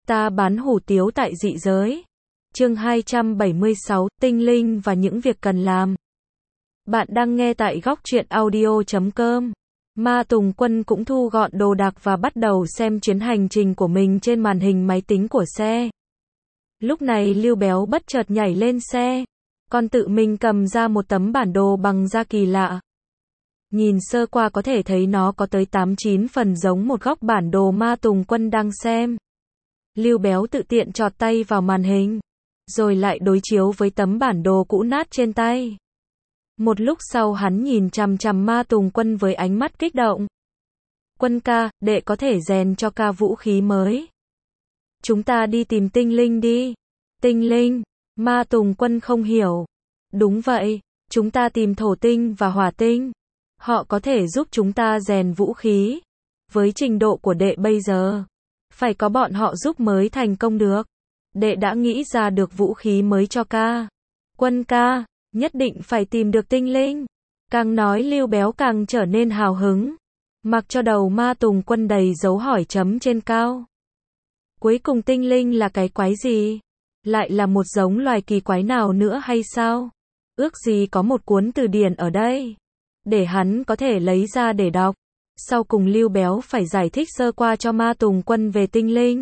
Ta bán hủ tiếu tại dị giới. Chương 276, tinh linh và những việc cần làm. Bạn đang nghe tại góc truyện audio.com. Ma Tùng Quân cũng thu gọn đồ đạc và bắt đầu xem chuyến hành trình của mình trên màn hình máy tính của xe. Lúc này Lưu Béo bất chợt nhảy lên xe, còn tự mình cầm ra một tấm bản đồ bằng da kỳ lạ. Nhìn sơ qua có thể thấy nó có tới 8-9 phần giống một góc bản đồ Ma Tùng Quân đang xem. Lưu Béo tự tiện chọt tay vào màn hình, rồi lại đối chiếu với tấm bản đồ cũ nát trên tay. Một lúc sau hắn nhìn chằm chằm Ma Tùng Quân với ánh mắt kích động. Quân ca, đệ có thể rèn cho ca vũ khí mới. Chúng ta đi tìm tinh linh đi. Tinh linh? Ma Tùng Quân không hiểu. Đúng vậy, chúng ta tìm thổ tinh và hỏa tinh. Họ có thể giúp chúng ta rèn vũ khí. Với trình độ của đệ bây giờ, phải có bọn họ giúp mới thành công được. Đệ đã nghĩ ra được vũ khí mới cho ca. Quân ca, nhất định phải tìm được tinh linh. Càng nói Lưu Béo càng trở nên hào hứng. Mặc cho đầu Ma Tùng Quân đầy dấu hỏi chấm trên cao. Cuối cùng tinh linh là cái quái gì? Lại là một giống loài kỳ quái nào nữa hay sao? Ước gì có một cuốn từ điển ở đây, để hắn có thể lấy ra để đọc. Sau cùng Lưu Béo phải giải thích sơ qua cho Ma Tùng Quân về tinh linh.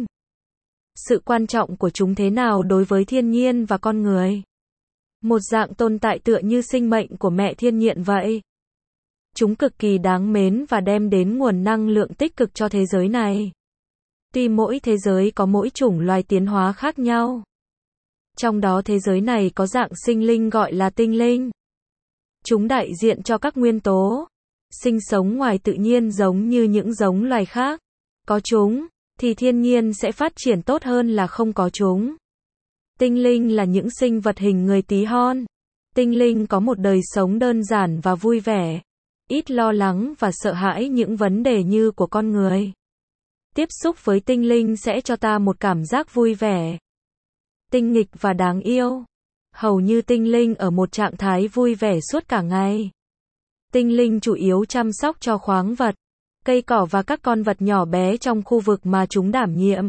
Sự quan trọng của chúng thế nào đối với thiên nhiên và con người. Một dạng tồn tại tựa như sinh mệnh của mẹ thiên nhiên vậy. Chúng cực kỳ đáng mến và đem đến nguồn năng lượng tích cực cho thế giới này. Tuy mỗi thế giới có mỗi chủng loài tiến hóa khác nhau. Trong đó thế giới này có dạng sinh linh gọi là tinh linh. Chúng đại diện cho các nguyên tố, sinh sống ngoài tự nhiên giống như những giống loài khác. Có chúng, thì thiên nhiên sẽ phát triển tốt hơn là không có chúng. Tinh linh là những sinh vật hình người tí hon. Tinh linh có một đời sống đơn giản và vui vẻ, ít lo lắng và sợ hãi những vấn đề như của con người. Tiếp xúc với tinh linh sẽ cho ta một cảm giác vui vẻ, tinh nghịch và đáng yêu. Hầu như tinh linh ở một trạng thái vui vẻ suốt cả ngày. Tinh linh chủ yếu chăm sóc cho khoáng vật, cây cỏ và các con vật nhỏ bé trong khu vực mà chúng đảm nhiệm.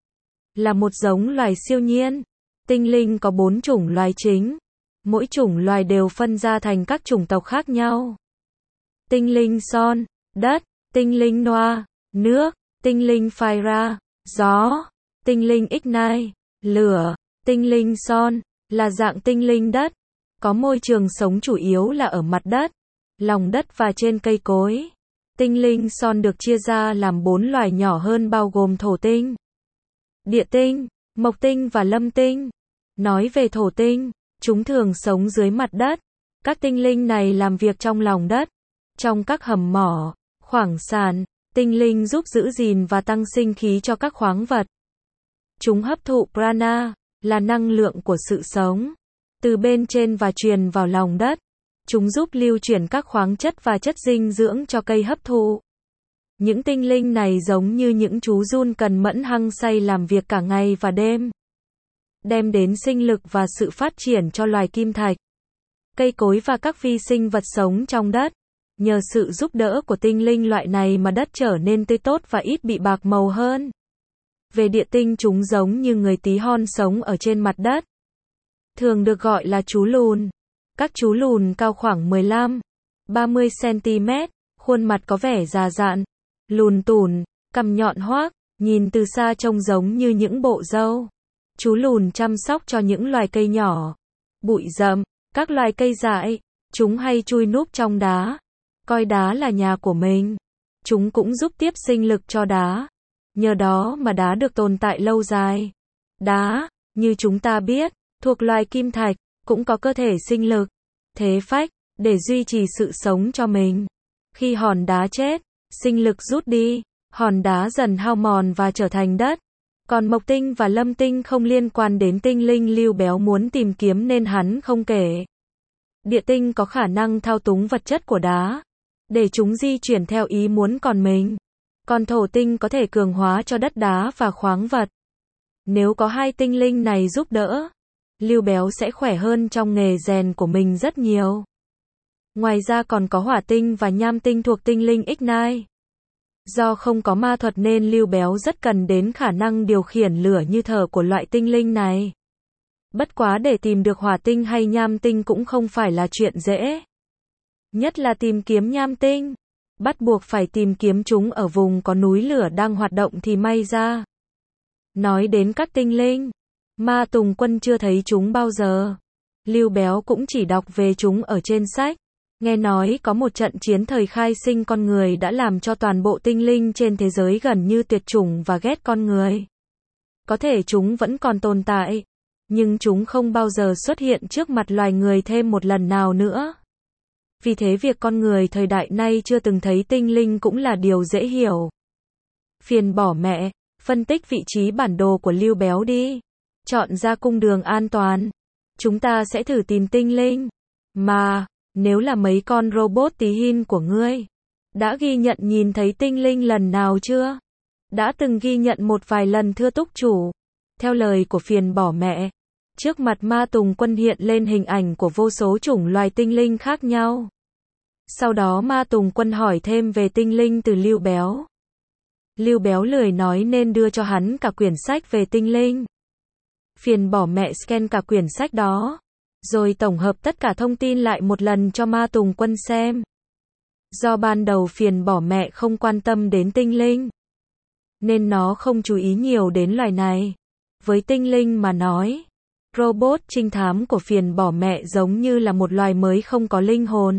Là một giống loài siêu nhiên, tinh linh có 4 chủng loài chính. Mỗi chủng loài đều phân ra thành các chủng tộc khác nhau. Tinh linh son, đất, tinh linh noa, nước, tinh linh fire, gió, tinh linh ignite, lửa. Tinh linh son là dạng tinh linh đất, có môi trường sống chủ yếu là ở mặt đất, lòng đất và trên cây cối. Tinh linh son được chia ra làm 4 loài nhỏ hơn bao gồm thổ tinh, địa tinh, mộc tinh và lâm tinh. Nói về thổ tinh, chúng thường sống dưới mặt đất. Các tinh linh này làm việc trong lòng đất, trong các hầm mỏ, khoáng sản. Tinh linh giúp giữ gìn và tăng sinh khí cho các khoáng vật. Chúng hấp thụ prana, là năng lượng của sự sống, từ bên trên và truyền vào lòng đất. Chúng giúp lưu chuyển các khoáng chất và chất dinh dưỡng cho cây hấp thụ. Những tinh linh này giống như những chú giun cần mẫn hăng say làm việc cả ngày và đêm, đem đến sinh lực và sự phát triển cho loài kim thạch, cây cối và các vi sinh vật sống trong đất. Nhờ sự giúp đỡ của tinh linh loại này mà đất trở nên tươi tốt và ít bị bạc màu hơn. Về địa tinh, chúng giống như người tí hon sống ở trên mặt đất, thường được gọi là chú lùn. Các chú lùn cao khoảng 15-30 cm, khuôn mặt có vẻ già dặn, lùn tủn, cằm nhọn hoác, nhìn từ xa trông giống như những bộ râu. Chú lùn chăm sóc cho những loài cây nhỏ, bụi rậm, các loài cây dại. Chúng hay chui núp trong đá, coi đá là nhà của mình. Chúng cũng giúp tiếp sinh lực cho đá. Nhờ đó mà đá được tồn tại lâu dài. Đá, như chúng ta biết, thuộc loài kim thạch, cũng có cơ thể sinh lực, thế phách, để duy trì sự sống cho mình. Khi hòn đá chết, sinh lực rút đi, hòn đá dần hao mòn và trở thành đất. Còn mộc tinh và lâm tinh không liên quan đến tinh linh Lưu Béo muốn tìm kiếm nên hắn không kể. Địa tinh có khả năng thao túng vật chất của đá, để chúng di chuyển theo ý muốn còn mình. Còn thổ tinh có thể cường hóa cho đất đá và khoáng vật. Nếu có hai tinh linh này giúp đỡ, Lưu Béo sẽ khỏe hơn trong nghề rèn của mình rất nhiều. Ngoài ra còn có hỏa tinh và nham tinh thuộc tinh linh Ignite. Do không có ma thuật nên Lưu Béo rất cần đến khả năng điều khiển lửa như thở của loại tinh linh này. Bất quá để tìm được hỏa tinh hay nham tinh cũng không phải là chuyện dễ. Nhất là tìm kiếm nham tinh. Bắt buộc phải tìm kiếm chúng ở vùng có núi lửa đang hoạt động thì may ra. Nói đến các tinh linh, Ma Tùng Quân chưa thấy chúng bao giờ. Lưu Béo cũng chỉ đọc về chúng ở trên sách. Nghe nói có một trận chiến thời khai sinh con người đã làm cho toàn bộ tinh linh trên thế giới gần như tuyệt chủng và ghét con người. Có thể chúng vẫn còn tồn tại, nhưng chúng không bao giờ xuất hiện trước mặt loài người thêm một lần nào nữa. Vì thế việc con người thời đại nay chưa từng thấy tinh linh cũng là điều dễ hiểu. Phiền bỏ mẹ, phân tích vị trí bản đồ của Lưu Béo đi. Chọn ra cung đường an toàn. Chúng ta sẽ thử tìm tinh linh. Mà, nếu là mấy con robot tí hin của ngươi, đã ghi nhận nhìn thấy tinh linh lần nào chưa? Đã từng ghi nhận một vài lần thưa túc chủ. Theo lời của phiền bỏ mẹ, trước mặt Ma Tùng Quân hiện lên hình ảnh của vô số chủng loài tinh linh khác nhau. Sau đó Ma Tùng Quân hỏi thêm về tinh linh từ Lưu Béo. Lưu Béo lười nói nên đưa cho hắn cả quyển sách về tinh linh. Phiền bỏ mẹ scan cả quyển sách đó, rồi tổng hợp tất cả thông tin lại một lần cho Ma Tùng Quân xem. Do ban đầu phiền bỏ mẹ không quan tâm đến tinh linh, nên nó không chú ý nhiều đến loài này. Với tinh linh mà nói, robot trinh thám của phiền bỏ mẹ giống như là một loài mới không có linh hồn.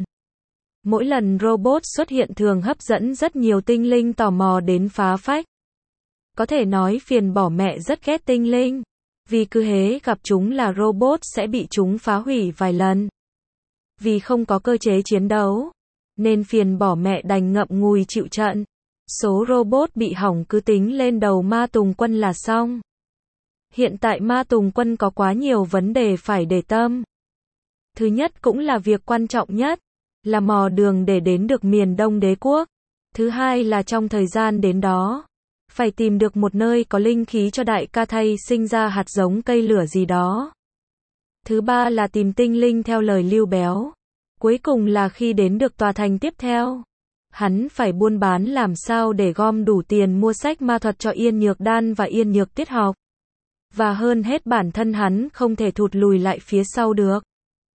Mỗi lần robot xuất hiện thường hấp dẫn rất nhiều tinh linh tò mò đến phá phách. Có thể nói phiền bỏ mẹ rất ghét tinh linh, vì cứ hễ gặp chúng là robot sẽ bị chúng phá hủy vài lần. Vì không có cơ chế chiến đấu, nên phiền bỏ mẹ đành ngậm ngùi chịu trận. Số robot bị hỏng cứ tính lên đầu Ma Tùng Quân là xong. Hiện tại Ma Tùng Quân có quá nhiều vấn đề phải để tâm. Thứ nhất cũng là việc quan trọng nhất, là mò đường để đến được miền Đông Đế quốc. Thứ hai là trong thời gian đến đó, phải tìm được một nơi có linh khí cho đại ca thay sinh ra hạt giống cây lửa gì đó. Thứ ba là tìm tinh linh theo lời Lưu Béo. Cuối cùng là khi đến được tòa thành tiếp theo, hắn phải buôn bán làm sao để gom đủ tiền mua sách ma thuật cho Yên Nhược Đan và Yên Nhược Tuyết học. Và hơn hết bản thân hắn không thể thụt lùi lại phía sau được.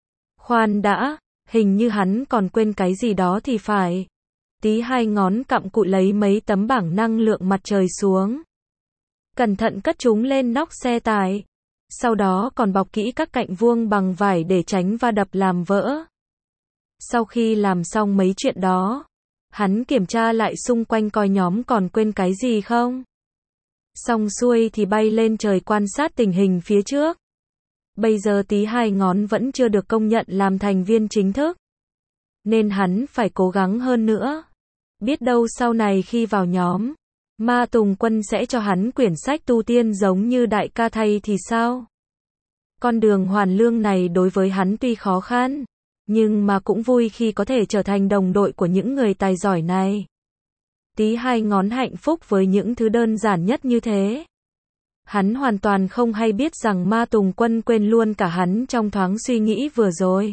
Khoan đã, hình như hắn còn quên cái gì đó thì phải. Tí hai ngón cặm cụi lấy mấy tấm bảng năng lượng mặt trời xuống. Cẩn thận cất chúng lên nóc xe tải. Sau đó còn bọc kỹ các cạnh vuông bằng vải để tránh va đập làm vỡ. Sau khi làm xong mấy chuyện đó, hắn kiểm tra lại xung quanh coi nhóm còn quên cái gì không. Xong xuôi thì bay lên trời quan sát tình hình phía trước. Bây giờ Tí hai ngón vẫn chưa được công nhận làm thành viên chính thức, nên hắn phải cố gắng hơn nữa. Biết đâu sau này khi vào nhóm, Ma Tùng Quân sẽ cho hắn quyển sách tu tiên giống như đại ca thầy thì sao? Con đường hoàn lương này đối với hắn tuy khó khăn, nhưng mà cũng vui khi có thể trở thành đồng đội của những người tài giỏi này. Tí hai ngón hạnh phúc với những thứ đơn giản nhất như thế. Hắn hoàn toàn không hay biết rằng Ma Tùng Quân quên luôn cả hắn trong thoáng suy nghĩ vừa rồi.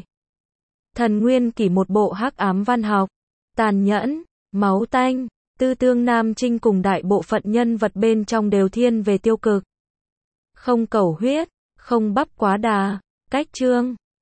Thần Nguyên Kỷ một bộ hắc ám văn học, tàn nhẫn, máu tanh, tư tương nam chinh cùng đại bộ phận nhân vật bên trong đều thiên về tiêu cực. Không cầu huyết, không bắp quá đà, cách chương.